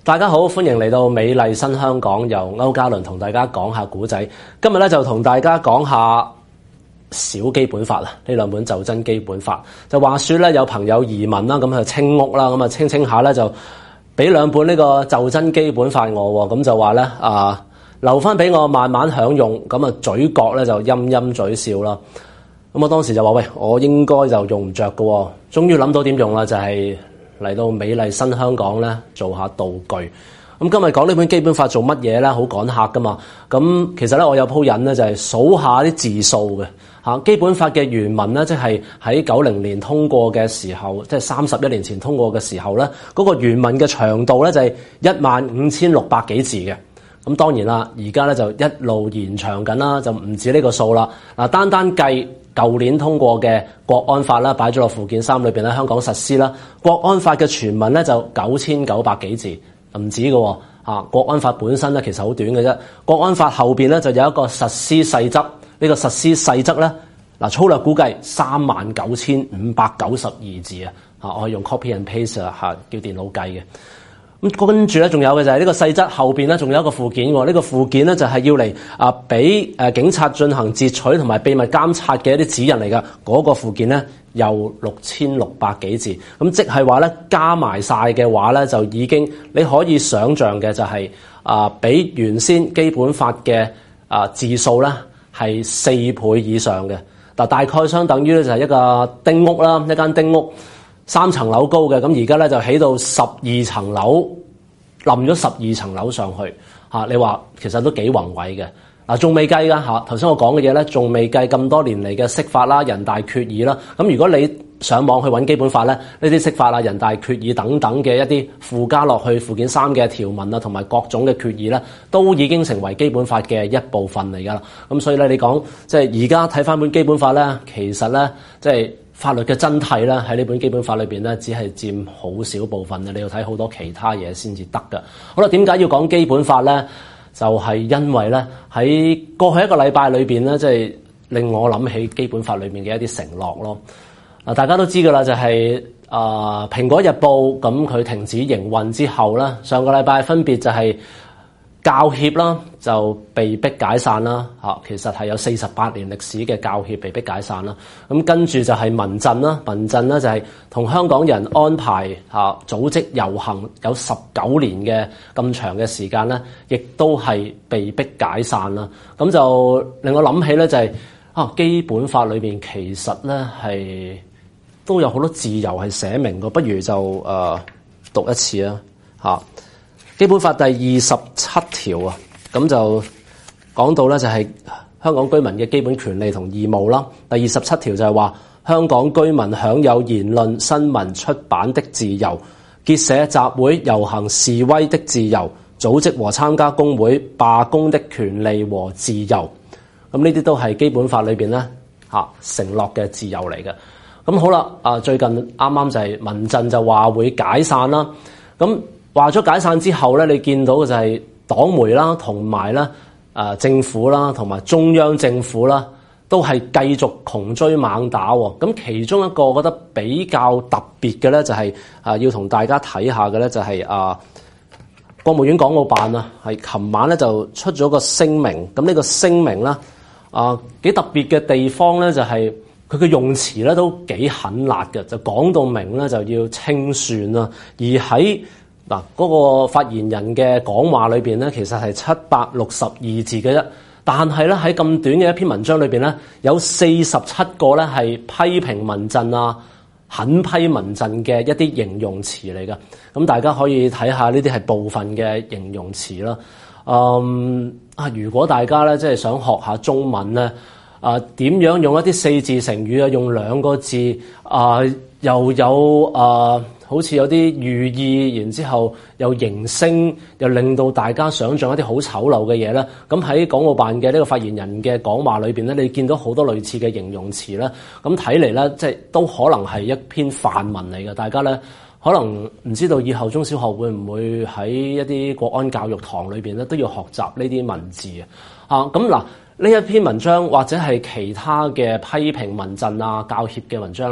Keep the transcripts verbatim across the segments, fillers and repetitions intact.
大家好，歡迎嚟到美麗新香港，由歐嘉倫同大家講下古仔。今日咧就同大家講下小基本法啦，呢兩本就真基本法。就話說咧，有朋友移民啦，咁就清屋啦，咁啊清清下咧就俾兩本呢個就真基本法我，咁就話咧啊留翻俾我慢慢享用，咁啊嘴角咧就陰陰嘴笑啦。咁我當時就話喂，我應該就用唔着噶，終於諗到點用啦，就係、是。嚟到美麗新香港咧，做下道具。咁今日講呢本基本法做乜嘢咧？好趕客噶嘛。咁其實咧，我有鋪癮咧，就係數下啲字數嘅嚇。基本法嘅原文咧，即係喺九零年通過嘅時候，即係三十一年前通過嘅時候咧，嗰、那個原文嘅長度咧就係一萬五千六百幾字嘅。咁當然啦，而家咧就一路延長緊啦，就唔止呢個數啦。嗱，單單計舊年通過嘅國安法啦，擺咗落附件三裏邊咧，香港實施啦。國安法嘅全文咧就九千九百幾字，唔止嘅喎。啊，國安法本身咧其實好短嘅啫。國安法後邊咧就有一個實施細則，呢、這個實施細則咧嗱粗略估計三萬九千五百九十二字啊！啊，我係用 copy and paste 啊，嚇叫電腦計嘅。咁跟住咧，仲有嘅就係呢個細則後邊咧，仲有一個附件喎。呢、這個附件咧就係要嚟啊，俾誒警察進行截取同埋秘密監察嘅一啲指引嚟㗎。嗰、那個附件咧有六千六百幾字，咁即係話咧加埋晒嘅話咧，就已經你可以想像嘅就係、是、啊，比原先基本法嘅啊字數咧係四倍以上嘅。嗱，大概相等於咧就係一個丁屋啦，一間丁屋。三層樓高嘅，咁而家咧就起到十二層樓，冧咗十二層樓上去嚇。你話其實都幾宏偉嘅嗱，仲未計㗎嚇。頭先我講嘅嘢咧，仲未計咁多年嚟嘅釋法啦、人大決議啦。咁如果你上網去揾基本法咧，呢啲釋法啊、人大決議等等嘅一啲附加落去附件三嘅條文啊，同埋各種嘅決議咧，都已經成為基本法嘅一部分嚟㗎啦。咁所以咧，你講即係而家睇翻本基本法咧，其實咧即係。法律嘅真諦咧，喺呢本基本法裏邊咧，只係佔好少部分嘅，你要睇好多其他嘢先至得㗎。好啦，點解要講基本法咧？就係因為咧喺過去一個禮拜裏邊咧，即係令我諗起基本法裏面嘅一啲承諾咯。嗱，大家都知㗎啦，就係啊《蘋果日報》咁佢停止營運之後咧，上個禮拜分別就係教協啦就被逼解散啦嚇，其實係有四十八年歷史嘅教協被逼解散啦。咁跟住就係民陣啦，民陣咧就係同香港人安排嚇組織遊行有十九年嘅咁長嘅時間咧，亦都係被逼解散啦。咁就令我諗起咧就係啊基本法裏邊其實咧係都有好多自由係寫明嘅，不如就誒、呃、讀一次啊嚇。基本法第二十七條啊，咁就講到咧就係香港居民嘅基本權利同義務啦。第二十七條就係話香港居民享有言論、新聞、出版的自由，結社、集會、遊行、示威的自由，組織和參加工會、罷工的權利和自由。咁呢啲都係基本法裏邊咧嚇承諾嘅自由嚟嘅。咁好啦，啊最近啱啱就係民陣就話會解散啦，咁。話咗解散之後咧，你見到嘅就係黨媒啦，同埋咧誒政府啦，同埋中央政府啦，都係繼續窮追猛打喎。咁其中一個我覺得比較特別嘅咧，就係啊要同大家睇下嘅咧，就係啊國務院港澳辦啊，係琴晚咧就出咗個聲明。咁呢個聲明咧啊幾特別嘅地方咧，就係佢嘅用詞咧都幾狠辣嘅，就講到明咧就要清算啦，而喺嗱，嗰個發言人嘅講話裏邊咧，其實係七百六十二字嘅啫。但係咧喺咁短嘅一篇文章裏邊咧，有四十七個咧係批評民陣啊、狠批民陣嘅一啲形容詞嚟㗎。咁大家可以睇下呢啲係部分嘅形容詞啦。嗯啊，如果大家咧即係想學下中文咧，啊點樣用一啲四字成語啊，用兩個字啊，又有啊〜好似有啲寓意，然之後又形聲，又令到大家想像一啲好醜陋嘅嘢咧。咁喺港澳辦嘅呢個發言人嘅講話裏邊咧，你見到好多類似嘅形容詞咧。咁睇嚟咧，即係都可能係一篇範文嚟嘅。大家咧可能唔知道以後中小學會唔會喺一啲國安教育堂裏邊咧都要學習呢啲文字啊？咁嗱，呢一篇文章或者係其他嘅批評民陣啊、教協嘅文章咧。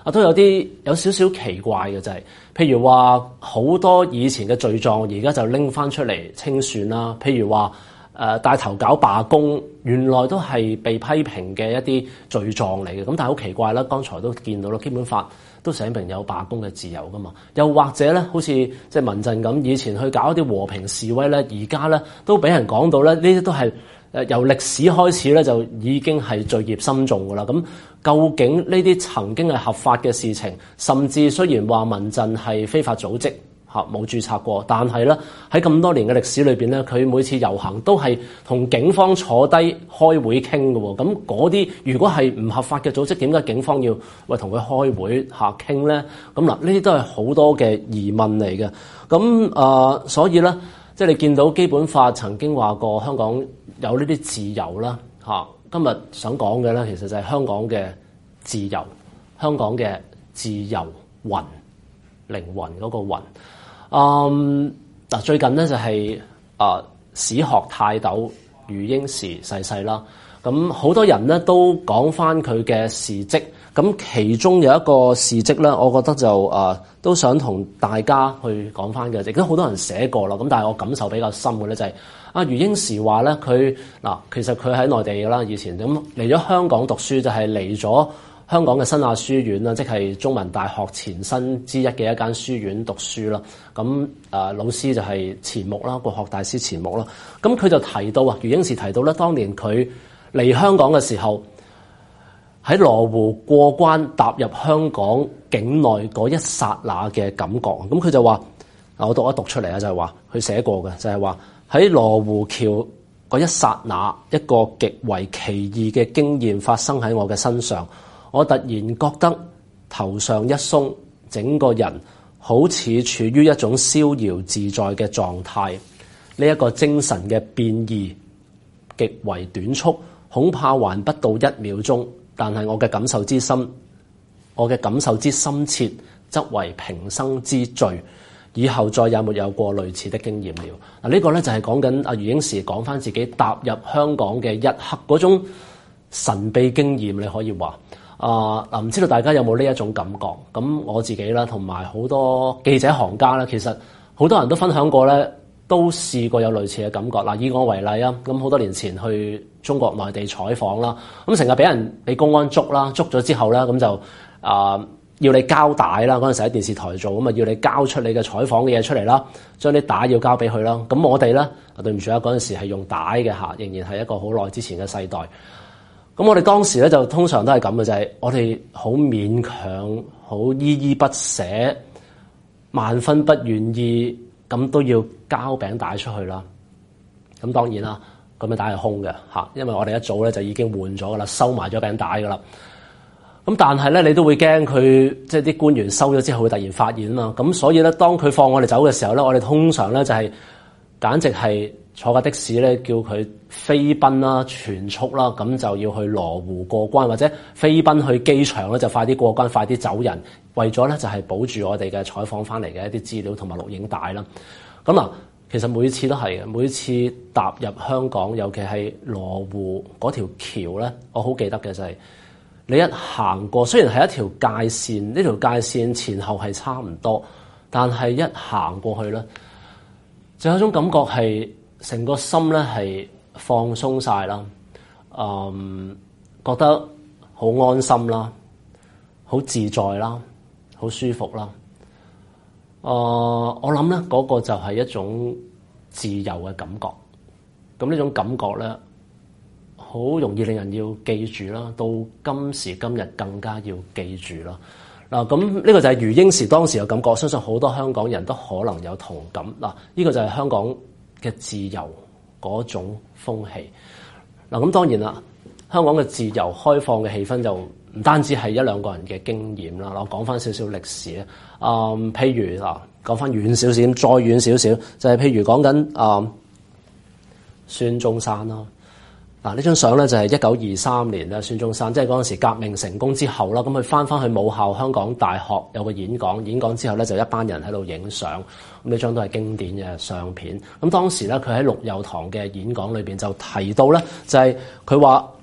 啊都有啲有少少奇怪嘅就係、是，譬如話好多以前嘅罪狀，而家就拎翻出嚟清算啦。譬如話誒帶頭搞罷工，原來都係被批評嘅一啲罪狀嚟嘅。咁但係好奇怪啦，剛才都見到啦，基本法都寫明有罷工嘅自由噶嘛。又或者咧，好似即係民陣咁，以前去搞一啲和平示威咧，而家咧都俾人講到咧，呢啲都係誒由歷史開始咧就已經係罪孽深重噶啦。咁究竟呢啲曾經係合法嘅事情，甚至雖然話民陣係非法組織嚇冇註冊過，但係咧喺咁多年嘅歷史裏邊咧，佢每次遊行都係同警方坐低開會傾嘅喎。咁嗰啲如果係唔合法嘅組織，點解警方要喂同佢開會嚇傾咧？咁嗱，呢啲都係好多嘅疑問嚟嘅。咁啊、呃，所以咧，即係你見到基本法曾經話過香港有呢啲自由啦嚇。今日想講嘅咧，其實就係香港嘅自由，香港嘅自由魂，靈魂嗰個魂。嗯，嗱，最近咧就係、是、啊、呃、史學泰斗余英時逝世啦。咁好多人咧都講翻佢嘅事蹟。咁其中有一個事蹟咧，我覺得就啊、呃、都想同大家去講翻嘅，亦都好多人寫過啦。咁但係我感受比較深嘅咧就係、是。啊，余英時話咧，佢嗱其實佢喺內地㗎啦，以前咁嚟咗香港讀書，就係嚟咗香港嘅新亞書院啦，即係中文大學前身之一嘅一間書院讀書啦。咁啊，老師就係錢穆啦，國學大師錢穆啦。咁佢就提到啊，余英時提到咧，當年佢嚟香港嘅時候，喺羅湖過關踏入香港境內嗰一剎那嘅感覺。咁佢就話，我讀一讀出嚟啊，就係話佢寫過嘅，就係話。喺羅湖橋嗰一剎那，一個極為奇異嘅經驗發生喺我嘅身上。我突然覺得頭上一鬆，整個人好似處於一種逍遙自在嘅狀態。呢、這、一個精神嘅變異極為短促，恐怕還不到一秒鐘。但係我嘅感受之深，我嘅感受之深切，則為平生之最。以後再也沒有過類似的經驗了。嗱，呢個咧就係講緊阿余英時講翻自己踏入香港嘅一刻嗰種神秘經驗，你可以話啊嗱，唔知道大家有冇呢一種感覺？咁我自己啦，同埋好多記者行家咧，其實好多人都分享過咧，都試過有類似嘅感覺。嗱，以我為例啊，咁好多年前去中國內地採訪啦，咁成日俾人俾公安捉啦，捉咗之後咧，咁就啊。呃要你交帶啦，嗰陣時喺電視台做，咁啊要你交出你嘅採訪嘅嘢出嚟啦，將啲帶要交俾佢啦。咁我哋咧，啊對唔住啊，嗰陣時係用帶嘅嚇，仍然係一個好耐之前嘅世代。咁我哋當時咧就通常都係咁嘅，就係、是、我哋好勉強、好依依不捨、萬分不願意，咁都要交餅帶出去啦。咁當然啦，咁餅帶係空嘅嚇，因為我哋一早咧就已經換咗噶啦，收埋咗餅帶噶啦。咁但係咧，你都會驚佢即係啲官員收咗之後會突然發現啊嘛。咁所以咧，當佢放我哋走嘅時候咧，我哋通常咧就係、是、簡直係坐架的士咧，叫佢飛奔啦、全速啦，咁就要去羅湖過關，或者飛奔去機場咧，就快啲過關、快啲走人，為咗咧就係保住我哋嘅採訪翻嚟嘅一啲資料同埋錄影帶啦。咁嗱，其實每次都係嘅，每次踏入香港，尤其係羅湖嗰條橋咧，我好記得嘅就係、是。你一行過，雖然係一條界線，呢條界線前後係差唔多，但係一行過去咧，就有一種感覺係成個心咧係放鬆晒啦，嗯，覺得好安心啦，好自在啦，好舒服啦。誒、呃，我諗咧嗰個就係一種自由嘅感覺。咁呢種感覺咧，好容易令人要記住啦，到今時今日更加要記住啦。嗱，咁呢個就係余英時當時嘅感覺，相信好多香港人都可能有同感。嗱，呢個就係香港嘅自由嗰種風氣。嗱，咁當然啦，香港嘅自由開放嘅氣氛就唔單止係一兩個人嘅經驗啦。我講翻少少歷史啊，嗯，譬如嗱，講翻遠少少，再遠少少，就係、是、譬如講緊啊孫中山啦。嗱，呢張相咧就係一九二三年咧，孫中山即係嗰陣時革命成功之後啦，咁佢翻翻去母校香港大學有個演講，演講之後咧就一班人喺度影相，咁呢張都係經典嘅相片。咁當時咧佢喺陸佑堂嘅演講裏邊就提到咧，就係佢話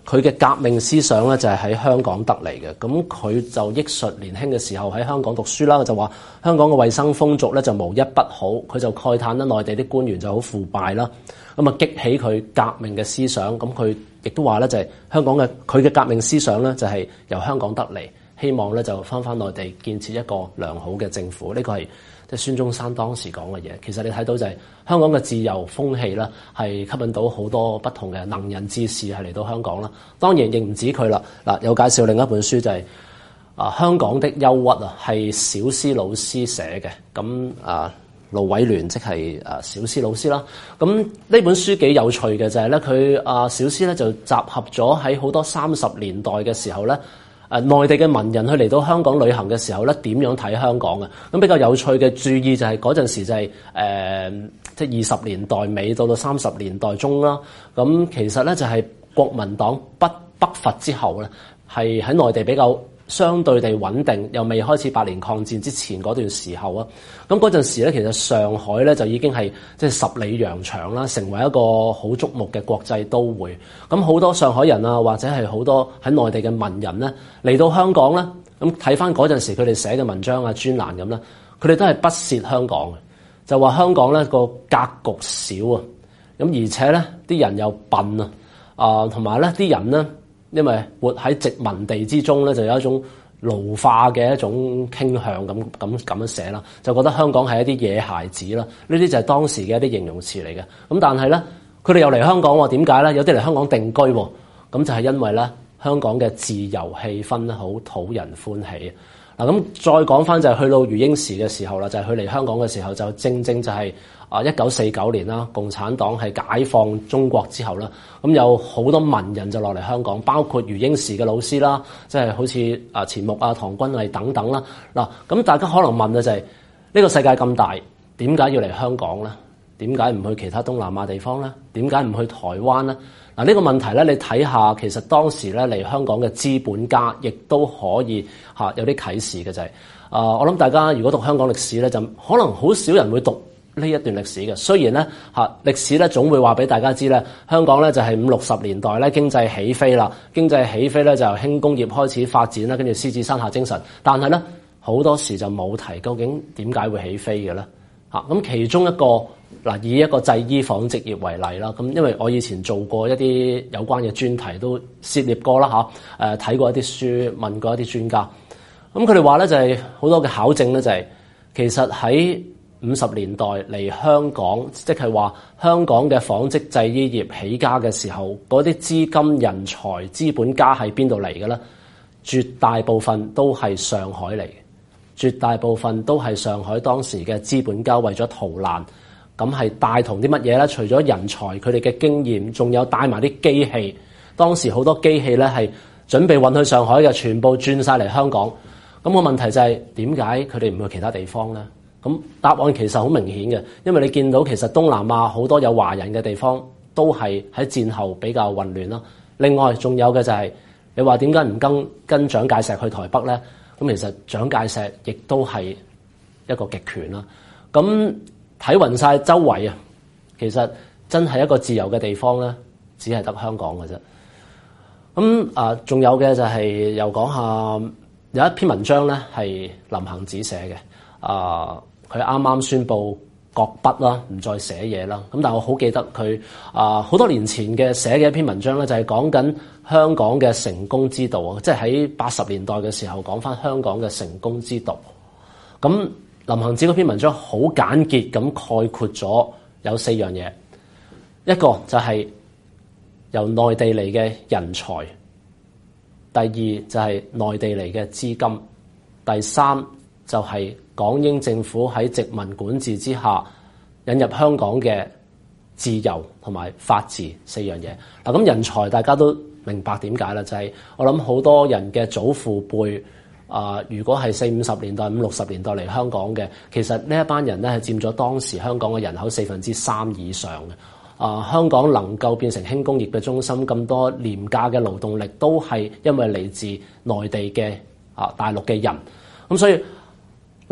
佢嘅革命思想咧就係喺香港得嚟嘅。咁佢就憶述年輕嘅時候喺香港讀書啦，就話香港嘅衛生風俗咧就無一不好。佢就慨嘆咧內地啲官員就好腐敗啦，咁啊激起佢革命嘅思想。咁佢亦都話咧就係香港嘅佢嘅革命思想咧就係由香港得嚟，希望咧就翻翻內地建設一個良好嘅政府。呢個係即係孫中山當時講嘅嘢。其實你睇到就係香港嘅自由風氣啦，係吸引到好多不同嘅能人志士係嚟到香港啦。當然亦唔止佢啦。嗱，有介紹另一本書就係、是、啊香港的憂鬱啊，係小思老師寫嘅。咁啊盧偉聯即係啊小思老師啦。咁呢本書幾有趣嘅就係咧，佢啊小思咧就集合咗喺好多三十年代嘅時候咧。誒內地嘅文人去嚟到香港旅行嘅時候咧，點樣睇香港嘅？咁比較有趣嘅注意就係嗰陣時就係、是、誒、呃，即係二十年代尾到到三十年代中啦。咁其實咧就係國民黨北北伐之後咧，係喺內地比較相對地穩定，又未開始八年抗戰之前嗰段時候啊。咁嗰陣時咧，其實上海咧就已經係即係十里洋場啦，成為一個好矚目嘅國際都會。咁好多上海人啊，或者係好多喺內地嘅文人咧，嚟到香港咧，咁睇翻嗰陣時佢哋寫嘅文章啊、專欄咁咧，佢哋都係不屑香港嘅，就話香港咧個格局少啊，咁而且咧啲人又笨啊，啊同埋咧啲人咧，因為活喺殖民地之中咧，就有一種奴化嘅一種傾向，咁咁咁樣寫啦，就覺得香港係一啲野孩子啦。呢啲就係當時嘅一啲形容詞嚟嘅。咁但係咧，佢哋又嚟香港喎？點解咧？有啲嚟香港定居喎？咁就係因為咧，香港嘅自由氣氛咧，好討人歡喜。嗱，咁再講翻就係去到余英時嘅時候啦，就係佢嚟香港嘅時候，就正正就係啊一九四九年啦，共產黨係解放中國之後啦，咁有好多文人就落嚟香港，包括余英時嘅老師啦，即係好似啊錢穆啊、唐君毅等等啦。嗱，咁大家可能問嘅就係呢個世界咁大，點解要嚟香港咧？點解唔去其他東南亞地方咧？點解唔去台灣咧？嗱，呢個問題咧，你睇下，其實當時咧嚟香港嘅資本家，亦都可以嚇有啲啟示嘅就係、是，啊、呃，我諗大家如果讀香港歷史咧，就可能好少人會讀呢一段歷史嘅。雖然咧嚇歷史咧總會話俾大家知咧，香港咧就係五六十年代咧經濟起飛啦，經濟起飛咧就由輕工業開始發展啦，跟住獅子山下精神。但係咧好多時就冇提究竟點解會起飛嘅咧嚇。咁其中一個。嗱，以一個製衣紡織業為例啦，咁因為我以前做過一啲有關嘅專題，都涉獵過啦嚇，誒睇過一啲書，問過一啲專家，咁佢哋話咧就係好多嘅考證咧就係其實喺五十年代嚟香港，即係話香港嘅紡織製衣業起家嘅時候，嗰啲資金、人才、資本家係邊度嚟嘅咧？絕大部分都係上海嚟嘅，絕大部分都係上海當時嘅資本家為咗逃難。咁係帶同啲乜嘢咧？除咗人才，佢哋嘅經驗，仲有帶埋啲機器。當時好多機器咧係準備運去上海嘅，全部轉晒嚟香港。咁個問題就係點解佢哋唔去其他地方咧？咁答案其實好明顯嘅，因為你見到其實東南亞好多有華人嘅地方都係喺戰後比較混亂啦。另外仲有嘅就係你話點解唔跟跟蔣介石去台北咧？咁其實蔣介石亦都係一個極權啦。咁睇勻晒周圍啊，其實真係一個自由嘅地方咧，只係得香港嘅啫。咁啊，仲有嘅就係又講下有一篇文章咧，係林行止寫嘅。啊，佢啱啱宣布擱筆啦，唔再寫嘢啦。咁但係我好記得佢啊，好多年前嘅寫嘅一篇文章咧，就係講緊香港嘅成功之道啊，即係喺八十年代嘅時候講翻香港嘅成功之道。咁林行止嗰篇文章好簡潔咁概括咗有四樣嘢，一個就係由內地嚟嘅人才，第二就係內地嚟嘅資金，第三就係港英政府喺殖民管治之下引入香港嘅自由同埋法治四樣嘢。嗱，咁人才大家都明白點解啦，就係我諗好多人嘅祖父輩。啊、呃！如果係四五十年代、五六十年代嚟香港嘅，其實呢一班人咧係佔咗當時香港嘅人口四分之三以上嘅。啊、呃！香港能夠變成輕工業嘅中心，咁多廉價嘅勞動力都係因為嚟自內地嘅啊大陸嘅人。咁所以林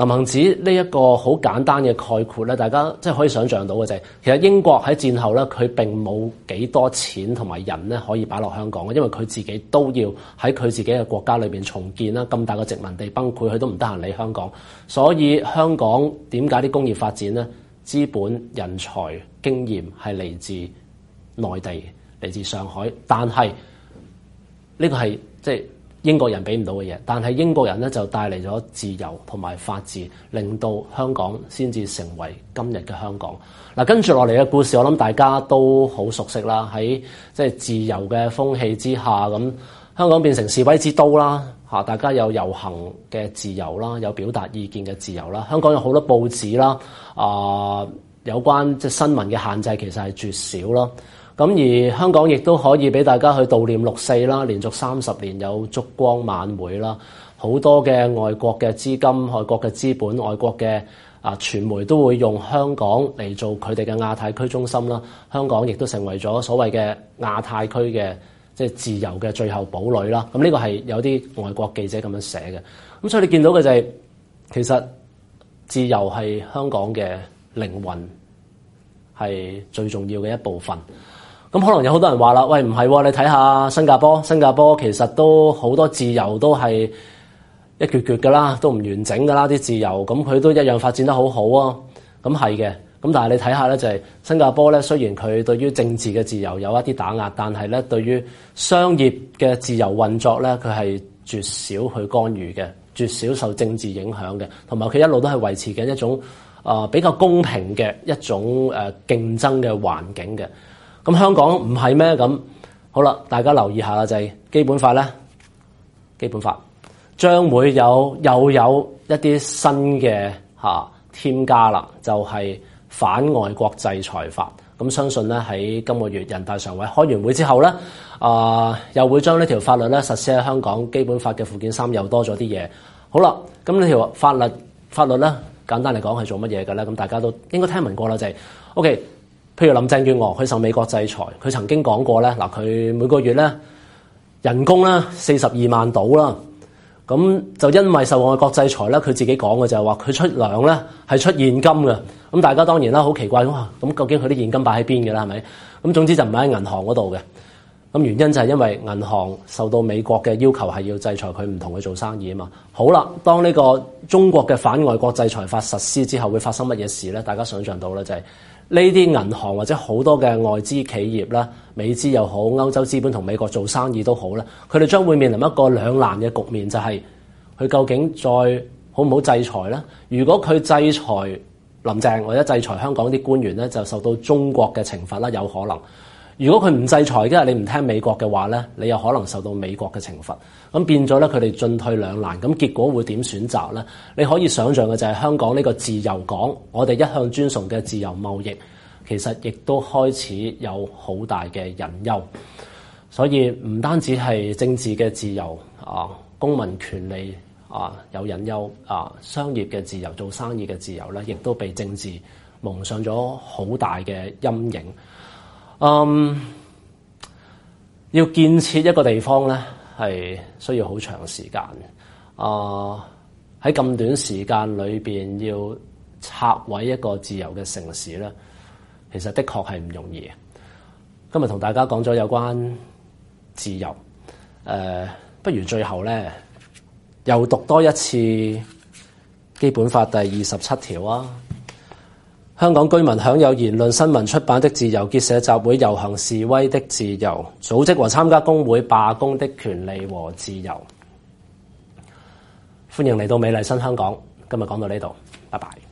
林行止呢一個好簡單嘅概括咧，大家即係可以想像到嘅就係，其實英國喺戰後咧，佢並冇幾多錢同埋人咧可以擺落香港嘅，因為佢自己都要喺佢自己嘅國家裏邊重建啦，咁大個殖民地崩潰，佢都唔得閒理香港，所以香港點解啲工業發展咧？資本、人才、經驗係嚟自內地，嚟自上海，但係呢個係即係英國人俾唔到嘅嘢，但係英國人咧就帶嚟咗自由同埋法治，令到香港先至成為今日嘅香港。嗱，跟住落嚟嘅故事，我諗大家都好熟悉啦。喺即係自由嘅風氣之下，咁香港變成示威之都啦，嚇大家有遊行嘅自由啦，有表達意見嘅自由啦。香港有好多報紙啦，啊、呃，有關即係新聞嘅限制其實係絕少啦。咁而香港亦都可以俾大家去悼念六四啦，連續三十年有燭光晚會啦，好多嘅外國嘅資金、外國嘅資本、外國嘅啊傳媒都會用香港嚟做佢哋嘅亞太區中心啦。香港亦都成為咗所謂嘅亞太區嘅即係自由嘅最後堡壘啦。咁呢個係有啲外國記者咁樣寫嘅。咁所以你見到嘅就係、是、其實自由係香港嘅靈魂，係最重要嘅一部分。咁可能有好多人話啦，喂，唔係喎，你睇下新加坡，新加坡其實都好多自由都係一橛橛㗎啦，都唔完整㗎啦啲自由，咁佢都一樣發展得好好啊。咁係嘅，咁但係你睇下咧，就係新加坡咧，雖然佢對於政治嘅自由有一啲打壓，但係咧對於商業嘅自由運作咧，佢係絕少去干預嘅，絕少受政治影響嘅，同埋佢一路都係維持緊一種啊、呃、比較公平嘅一種誒、呃、競爭嘅環境嘅。咁香港唔係咩？咁好啦，大家留意下啦，就係、是、基本法咧，基本法將會有又有一啲新嘅嚇、啊、添加啦，就係、是、反外國制裁法。咁相信咧喺今個月人大常委開完會之後咧，啊、呃、又會將呢條法律咧實施喺香港。基本法嘅附件三又多咗啲嘢。好啦，咁呢條法律法律咧簡單嚟講係做乜嘢嘅咧？咁大家都應該聽聞過啦，就係、是、OK。譬如林鄭月娥佢受美國制裁，佢曾經講過咧，嗱佢每個月咧人工咧四十二萬到啦，咁就因為受外國制裁咧，佢自己講嘅就係話佢出糧咧係出現金嘅，咁大家當然啦好奇怪，哇咁究竟佢啲現金擺喺邊嘅啦係咪？咁總之就唔喺銀行嗰度嘅，咁原因就係因為銀行受到美國嘅要求係要制裁佢，唔同佢做生意啊嘛。好啦，當呢個中國嘅反外國制裁法實施之後，會發生乜嘢事咧？大家想象到咧就係、是。呢啲銀行或者好多嘅外資企業啦，美資又好，歐洲資本同美國做生意都好啦，佢哋將會面臨一個兩難嘅局面，就係、是、佢究竟再好唔好制裁咧？如果佢制裁林鄭或者制裁香港啲官員咧，就受到中國嘅懲罰啦，有可能。如果佢唔制裁，即係你唔聽美國嘅話咧，你又可能受到美國嘅懲罰。咁變咗咧，佢哋進退兩難。咁結果會點選擇咧？你可以想象嘅就係香港呢個自由港，我哋一向尊崇嘅自由貿易，其實亦都開始有好大嘅隱憂。所以唔單止係政治嘅自由啊，公民權利啊有隱憂啊，商業嘅自由、做生意嘅自由咧，亦都被政治蒙上咗好大嘅陰影。嗯，要建設一個地方咧，係需要好長時間。啊，喺咁短時間裏邊要拆毀一個自由嘅城市咧，其實的確係唔容易。今日同大家講咗有關自由，誒、呃，不如最後咧又讀多一次基本法第二十七條啊！香港居民享有言論、新聞、出版的自由，結社集會、遊行示威的自由，組織和參加工會、罷工的權利和自由。歡迎嚟到美麗新香港，今日講到呢度，拜拜。